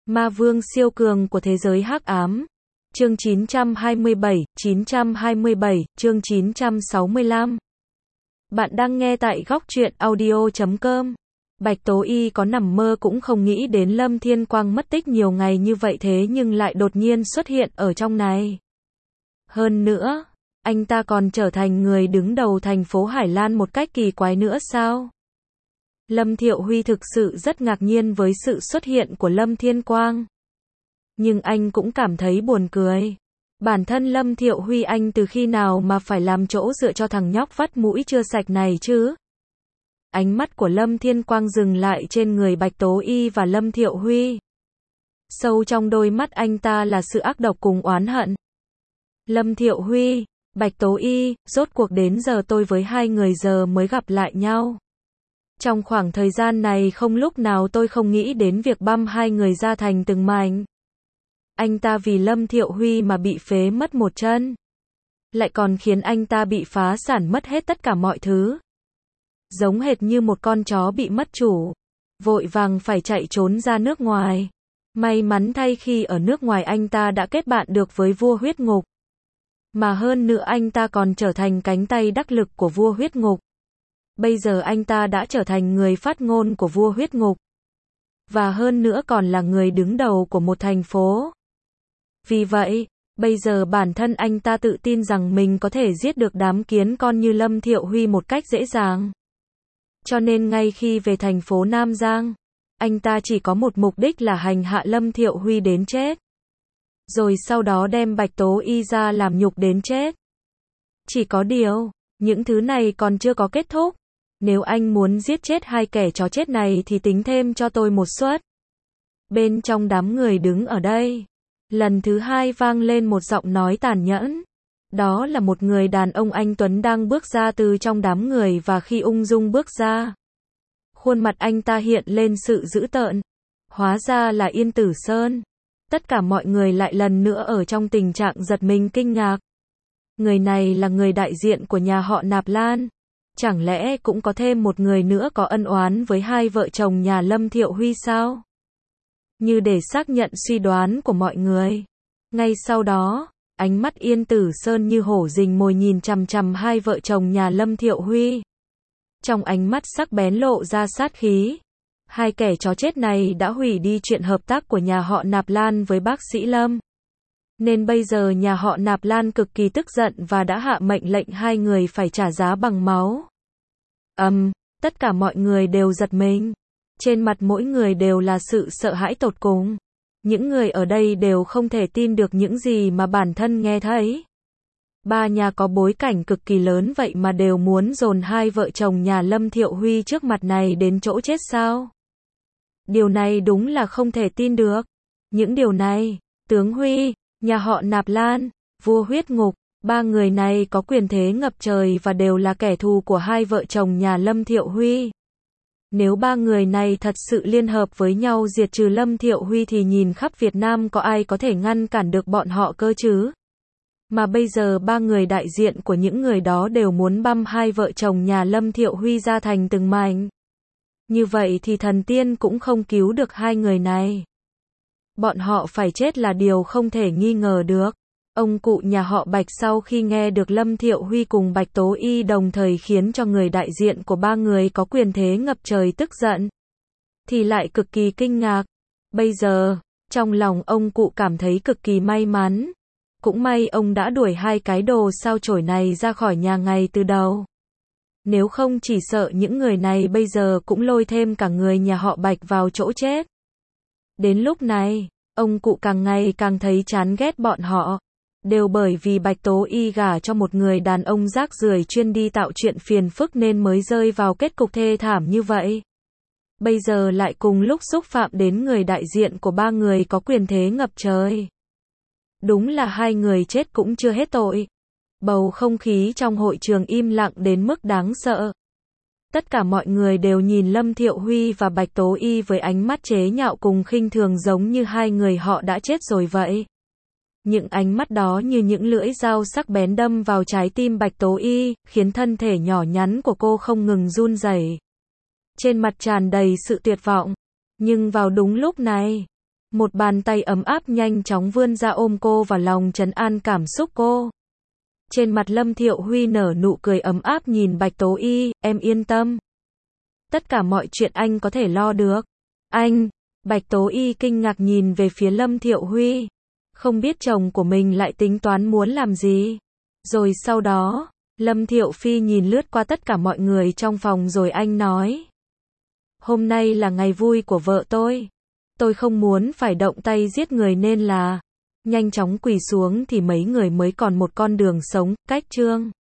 Ma vương siêu cường của thế giới hắc ám. Chương 927, chương 965. Bạn đang nghe tại góc truyện audio.com. Bạch Tố Y có nằm mơ cũng không nghĩ đến Lâm Thiên Quang mất tích nhiều ngày như vậy thế nhưng lại đột nhiên xuất hiện ở trong này. Hơn nữa, anh ta còn trở thành người đứng đầu thành phố Hải Lan một cách kỳ quái nữa sao? Lâm Thiệu Huy thực sự rất ngạc nhiên với sự xuất hiện của Lâm Thiên Quang. Nhưng anh cũng cảm thấy buồn cười. Bản thân Lâm Thiệu Huy anh từ khi nào mà phải làm chỗ dựa cho thằng nhóc vắt mũi chưa sạch này chứ? Ánh mắt của Lâm Thiên Quang dừng lại trên người Bạch Tố Y và Lâm Thiệu Huy. Sâu trong đôi mắt anh ta là sự ác độc cùng oán hận. Lâm Thiệu Huy, Bạch Tố Y, rốt cuộc đến giờ tôi với hai người giờ mới gặp lại nhau. Trong khoảng thời gian này không lúc nào tôi không nghĩ đến việc băm hai người ra thành từng mảnh. Anh ta vì Lâm Thiệu Huy mà bị phế mất một chân. Lại còn khiến anh ta bị phá sản mất hết tất cả mọi thứ. Giống hệt như một con chó bị mất chủ. Vội vàng phải chạy trốn ra nước ngoài. May mắn thay khi ở nước ngoài anh ta đã kết bạn được với vua huyết ngục. Mà hơn nữa anh ta còn trở thành cánh tay đắc lực của vua huyết ngục. Bây giờ anh ta đã trở thành người phát ngôn của vua huyết ngục. Và hơn nữa còn là người đứng đầu của một thành phố. Vì vậy, bây giờ bản thân anh ta tự tin rằng mình có thể giết được đám kiến con như Lâm Thiệu Huy một cách dễ dàng. Cho nên ngay khi về thành phố Nam Giang, anh ta chỉ có một mục đích là hành hạ Lâm Thiệu Huy đến chết. Rồi sau đó đem Bạch Tố Y ra làm nhục đến chết. Chỉ có điều, những thứ này còn chưa có kết thúc. Nếu anh muốn giết chết hai kẻ chó chết này thì tính thêm cho tôi một suất. Bên trong đám người đứng ở đây, lần thứ hai vang lên một giọng nói tàn nhẫn. Đó là một người đàn ông anh tuấn đang bước ra từ trong đám người và khi ung dung bước ra, khuôn mặt anh ta hiện lên sự dữ tợn. Hóa ra là Yên Tử Sơn. Tất cả mọi người lại lần nữa ở trong tình trạng giật mình kinh ngạc. Người này là người đại diện của nhà họ Nạp Lan. Chẳng lẽ cũng có thêm một người nữa có ân oán với hai vợ chồng nhà Lâm Thiệu Huy sao? Như để xác nhận suy đoán của mọi người. Ngay sau đó, ánh mắt Yên Tử Sơn như hổ rình mồi nhìn chằm chằm hai vợ chồng nhà Lâm Thiệu Huy. Trong ánh mắt sắc bén lộ ra sát khí. Hai kẻ chó chết này đã hủy đi chuyện hợp tác của nhà họ Nạp Lan với bác sĩ Lâm. Nên bây giờ nhà họ Nạp Lan cực kỳ tức giận và đã hạ mệnh lệnh hai người phải trả giá bằng máu. Tất cả mọi người đều giật mình. Trên mặt mỗi người đều là sự sợ hãi tột cùng. Những người ở đây đều không thể tin được những gì mà bản thân nghe thấy. Ba nhà có bối cảnh cực kỳ lớn vậy mà đều muốn dồn hai vợ chồng nhà Lâm Thiệu Huy trước mặt này đến chỗ chết sao? Điều này đúng là không thể tin được. Những điều này, tướng Huy, nhà họ Nạp Lan, vua huyết ngục, ba người này có quyền thế ngập trời và đều là kẻ thù của hai vợ chồng nhà Lâm Thiệu Huy. Nếu ba người này thật sự liên hợp với nhau diệt trừ Lâm Thiệu Huy thì nhìn khắp Việt Nam có ai có thể ngăn cản được bọn họ cơ chứ? Mà bây giờ ba người đại diện của những người đó đều muốn băm hai vợ chồng nhà Lâm Thiệu Huy ra thành từng mảnh. Như vậy thì thần tiên cũng không cứu được hai người này. Bọn họ phải chết là điều không thể nghi ngờ được. Ông cụ nhà họ Bạch sau khi nghe được Lâm Thiệu Huy cùng Bạch Tố Y đồng thời khiến cho người đại diện của ba người có quyền thế ngập trời tức giận, thì lại cực kỳ kinh ngạc. Bây giờ, trong lòng ông cụ cảm thấy cực kỳ may mắn. Cũng may ông đã đuổi hai cái đồ sao chổi này ra khỏi nhà ngay từ đầu. Nếu không chỉ sợ những người này bây giờ cũng lôi thêm cả người nhà họ Bạch vào chỗ chết. Đến lúc này, ông cụ càng ngày càng thấy chán ghét bọn họ. Đều bởi vì Bạch Tố Y gả cho một người đàn ông rác rưởi chuyên đi tạo chuyện phiền phức nên mới rơi vào kết cục thê thảm như vậy. Bây giờ lại cùng lúc xúc phạm đến người đại diện của ba người có quyền thế ngập trời. Đúng là hai người chết cũng chưa hết tội. Bầu không khí trong hội trường im lặng đến mức đáng sợ. Tất cả mọi người đều nhìn Lâm Thiệu Huy và Bạch Tố Y với ánh mắt chế nhạo cùng khinh thường giống như hai người họ đã chết rồi vậy. Những ánh mắt đó như những lưỡi dao sắc bén đâm vào trái tim Bạch Tố Y, khiến thân thể nhỏ nhắn của cô không ngừng run rẩy. Trên mặt tràn đầy sự tuyệt vọng. Nhưng vào đúng lúc này, Một bàn tay ấm áp nhanh chóng vươn ra ôm cô vào lòng trấn an cảm xúc cô. Trên mặt Lâm Thiệu Huy nở nụ cười ấm áp nhìn Bạch Tố Y, em yên tâm. Tất cả mọi chuyện anh có thể lo được. Anh, Bạch Tố Y kinh ngạc nhìn về phía Lâm Thiệu Huy. Không biết chồng của mình lại tính toán muốn làm gì. Rồi sau đó, Lâm Thiệu Phi nhìn lướt qua tất cả mọi người trong phòng rồi anh nói. Hôm nay là ngày vui của vợ tôi. Tôi không muốn phải động tay giết người nên là nhanh chóng quỳ xuống thì mấy người mới còn một con đường sống, cách Trương.